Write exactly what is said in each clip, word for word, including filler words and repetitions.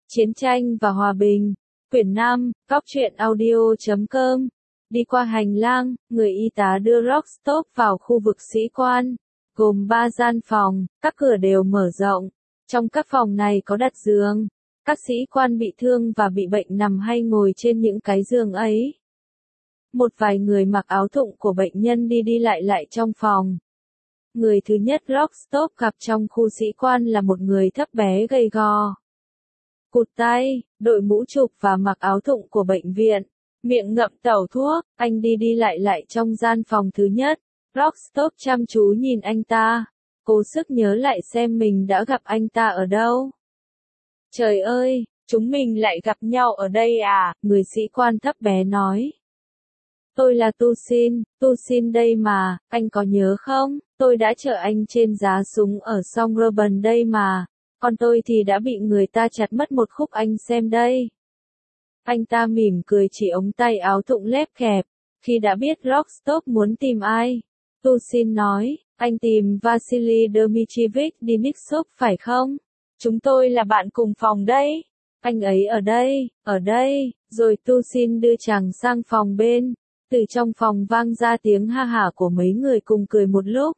Chiến tranh và hòa bình. Quyển năm, góc truyện audio chấm com. Đi qua hành lang, người y tá đưa Rostov vào khu vực sĩ quan, gồm ba gian phòng, các cửa đều mở rộng. Trong các phòng này có đặt giường. Các sĩ quan bị thương và bị bệnh nằm hay ngồi trên những cái giường ấy. Một vài người mặc áo thụng của bệnh nhân đi đi lại lại trong phòng. Người thứ nhất Rostov gặp trong khu sĩ quan là một người thấp bé gầy gò. Cụt tay, đội mũ chụp và mặc áo thụng của bệnh viện, miệng ngậm tẩu thuốc, anh đi đi lại lại trong gian phòng thứ nhất. Rostov chăm chú nhìn anh ta, cố sức nhớ lại xem mình đã gặp anh ta ở đâu. Trời ơi, chúng mình lại gặp nhau ở đây à, người sĩ quan thấp bé nói. Tôi là Tusin, Tusin đây mà, anh có nhớ không, tôi đã chở anh trên giá súng ở Songroban đây mà, còn tôi thì đã bị người ta chặt mất một khúc anh xem đây. Anh ta mỉm cười chỉ ống tay áo thụng lép kẹp, khi đã biết Rostov muốn tìm ai. Tusin nói, anh tìm Vasily Dmitrievich Denisov phải không? Chúng tôi là bạn cùng phòng đấy. Anh ấy ở đây, ở đây, rồi Tusin đưa chàng sang phòng bên. Từ trong phòng vang ra tiếng ha hả của mấy người cùng cười một lúc.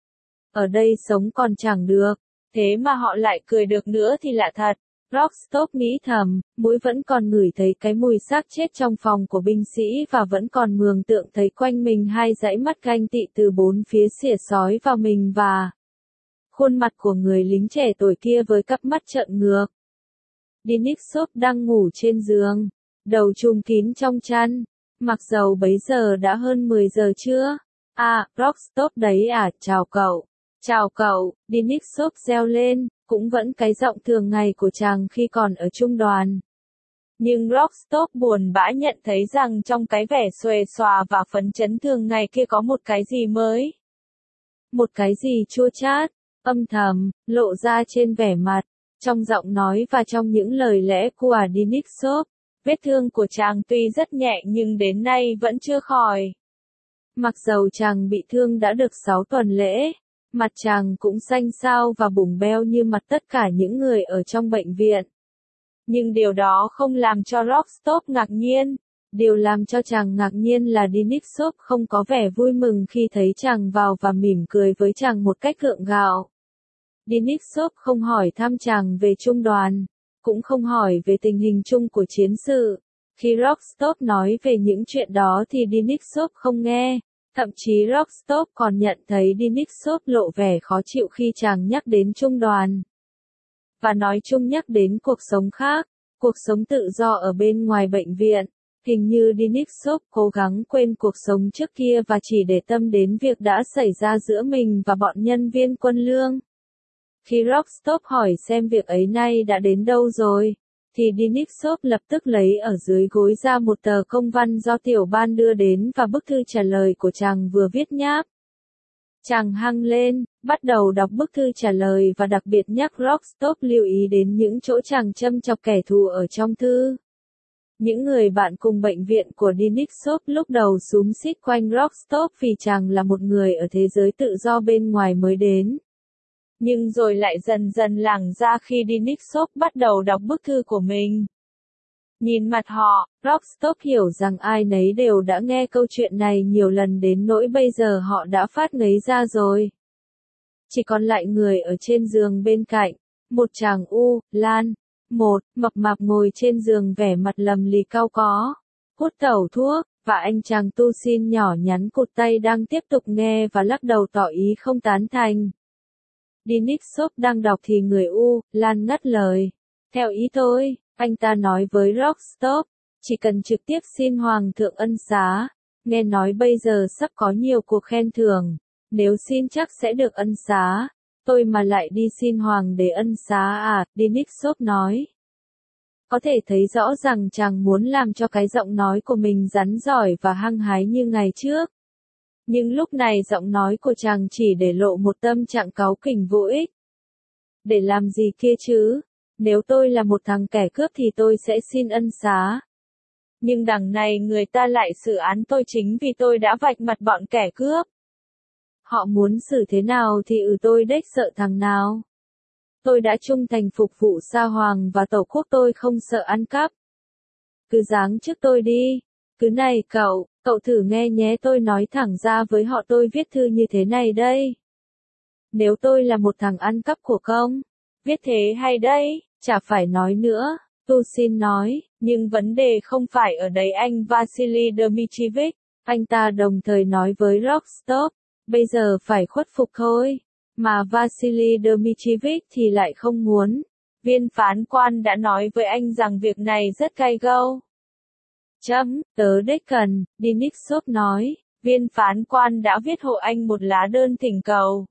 Ở đây sống còn chẳng được, thế mà họ lại cười được nữa thì lạ thật. Rostov nghĩ thầm, mũi vẫn còn ngửi thấy cái mùi xác chết trong phòng của binh sĩ và vẫn còn mường tượng thấy quanh mình hai dãy mắt ganh tị từ bốn phía xỉa sói vào mình và khuôn mặt của người lính trẻ tuổi kia với cặp mắt trợn ngược. Denisov đang ngủ trên giường, đầu trùm kín trong chăn. Mặc dầu bấy giờ đã hơn mười giờ trưa. À, Rostov đấy à, chào cậu. Chào cậu, Denisov reo lên, cũng vẫn cái giọng thường ngày của chàng khi còn ở trung đoàn. Nhưng Rostov buồn bã nhận thấy rằng trong cái vẻ xuề xòa và phấn chấn thường ngày kia có một cái gì mới. Một cái gì chua chát, âm thầm, lộ ra trên vẻ mặt, trong giọng nói và trong những lời lẽ của Denisov. Vết thương của chàng tuy rất nhẹ nhưng đến nay vẫn chưa khỏi. Mặc dầu chàng bị thương đã được sáu tuần lễ, mặt chàng cũng xanh xao và bùng beo như mặt tất cả những người ở trong bệnh viện. Nhưng điều đó không làm cho Rostov ngạc nhiên. Điều làm cho chàng ngạc nhiên là Denisov không có vẻ vui mừng khi thấy chàng vào và mỉm cười với chàng một cách gượng gạo. Denisov không hỏi thăm chàng về trung đoàn, cũng không hỏi về tình hình chung của chiến sự. Khi Rostov nói về những chuyện đó thì Denisov không nghe, thậm chí Rostov còn nhận thấy Denisov lộ vẻ khó chịu khi chàng nhắc đến trung đoàn. Và nói chung nhắc đến cuộc sống khác, cuộc sống tự do ở bên ngoài bệnh viện. Hình như Denisov cố gắng quên cuộc sống trước kia và chỉ để tâm đến việc đã xảy ra giữa mình và bọn nhân viên quân lương. Khi Rostov hỏi xem việc ấy nay đã đến đâu rồi, thì Denisov lập tức lấy ở dưới gối ra một tờ công văn do tiểu ban đưa đến và bức thư trả lời của chàng vừa viết nháp. Chàng hăng lên, bắt đầu đọc bức thư trả lời và đặc biệt nhắc Rostov lưu ý đến những chỗ chàng châm chọc kẻ thù ở trong thư. Những người bạn cùng bệnh viện của Denisov lúc đầu xúm xít quanh Rostov vì chàng là một người ở thế giới tự do bên ngoài mới đến. Nhưng rồi lại dần dần lảng ra khi Denisov bắt đầu đọc bức thư của mình. Nhìn mặt họ, Rostov hiểu rằng ai nấy đều đã nghe câu chuyện này nhiều lần đến nỗi bây giờ họ đã phát ngấy ra rồi. Chỉ còn lại người ở trên giường bên cạnh, một chàng U, Lan, một, mập mạp ngồi trên giường vẻ mặt lầm lì cau có, hút tẩu thuốc, và anh chàng Tusin nhỏ nhắn cụt tay đang tiếp tục nghe và lắc đầu tỏ ý không tán thành. Denisov đang đọc thì người U, Lan ngắt lời. Theo ý tôi, anh ta nói với Rostov, chỉ cần trực tiếp xin Hoàng thượng ân xá. Nghe nói bây giờ sắp có nhiều cuộc khen thưởng, nếu xin chắc sẽ được ân xá. Tôi mà lại đi xin Hoàng để ân xá à, Denisov nói. Có thể thấy rõ rằng chàng muốn làm cho cái giọng nói của mình rắn giỏi và hăng hái như ngày trước. Nhưng lúc này giọng nói của chàng chỉ để lộ một tâm trạng cáu kỉnh vô ích. Để làm gì kia chứ? Nếu tôi là một thằng kẻ cướp thì tôi sẽ xin ân xá. Nhưng đằng này người ta lại xử án tôi chính vì tôi đã vạch mặt bọn kẻ cướp. Họ muốn xử thế nào thì ừ tôi đếch sợ thằng nào. Tôi đã trung thành phục vụ Sa Hoàng và Tổ quốc, tôi không sợ ăn cắp. Cứ giáng chức tôi đi. Cứ này cậu, cậu thử nghe nhé, tôi nói thẳng ra với họ, tôi viết thư như thế này đây. Nếu tôi là một thằng ăn cắp của công, viết thế hay đấy, chả phải nói nữa. Tusin nói, nhưng vấn đề không phải ở đấy anh Vasily Dmitrievich. Anh ta đồng thời nói với Rostov, bây giờ phải khuất phục thôi. Mà Vasily Dmitrievich thì lại không muốn. Viên phán quan đã nói với anh rằng việc này rất cay go. Chấm, tớ đích cần, Denisov nói, viên phán quan đã viết hộ anh một lá đơn thỉnh cầu.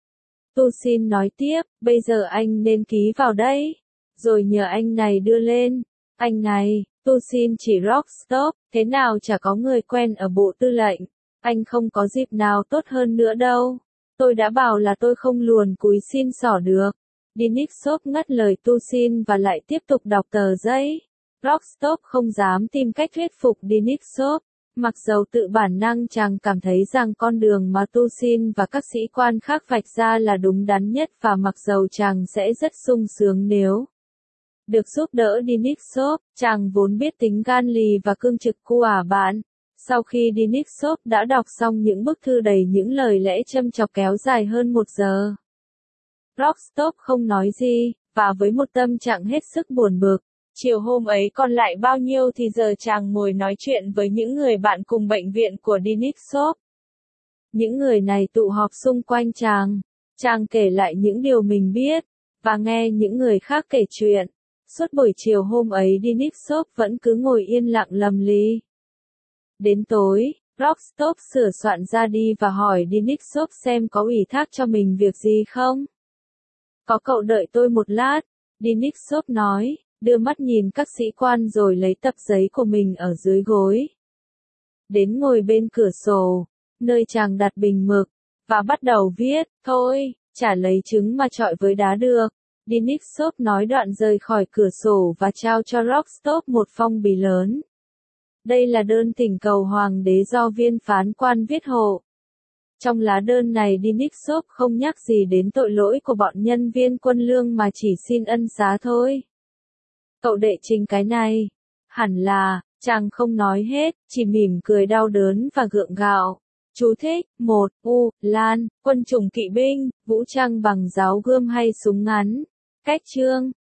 Tusin nói tiếp, bây giờ anh nên ký vào đây. Rồi nhờ anh này đưa lên. Anh này, Tusin chỉ Rostov, thế nào chả có người quen ở bộ tư lệnh. Anh không có dịp nào tốt hơn nữa đâu. Tôi đã bảo là tôi không luồn cúi xin xỏ được. Denisov ngắt lời Tusin và lại tiếp tục đọc tờ giấy. Rostov không dám tìm cách thuyết phục Denisov. Mặc dầu tự bản năng chàng cảm thấy rằng con đường mà Tusin và các sĩ quan khác vạch ra là đúng đắn nhất, và mặc dầu chàng sẽ rất sung sướng nếu được giúp đỡ Denisov, chàng vốn biết tính gan lì và cương trực của bạn. Sau khi Denisov đã đọc xong những bức thư đầy những lời lẽ châm chọc kéo dài hơn một giờ, Rostov không nói gì, và với một tâm trạng hết sức buồn bực. Chiều hôm ấy còn lại bao nhiêu thì giờ chàng ngồi nói chuyện với những người bạn cùng bệnh viện của Denisov. Những người này tụ họp xung quanh chàng. Chàng kể lại những điều mình biết, và nghe những người khác kể chuyện. Suốt buổi chiều hôm ấy Denisov vẫn cứ ngồi yên lặng lầm lì. Đến tối, Rostov sửa soạn ra đi và hỏi Denisov xem có ủy thác cho mình việc gì không. Có, cậu đợi tôi một lát, Denisov nói, đưa mắt nhìn các sĩ quan rồi lấy tập giấy của mình ở dưới gối. Đến ngồi bên cửa sổ, nơi chàng đặt bình mực, và bắt đầu viết, thôi, chả lấy trứng mà chọi với đá được. Denisov nói đoạn rời khỏi cửa sổ và trao cho Rostov một phong bì lớn. Đây là đơn thỉnh cầu hoàng đế do viên phán quan viết hộ. Trong lá đơn này Denisov không nhắc gì đến tội lỗi của bọn nhân viên quân lương mà chỉ xin ân xá thôi. Cậu đệ trình cái này. Hẳn là, chàng không nói hết, chỉ mỉm cười đau đớn và gượng gạo. Chú thích, một. U, Lan, quân chủng kỵ binh, vũ trang bằng giáo gươm hay súng ngắn. Cách chương.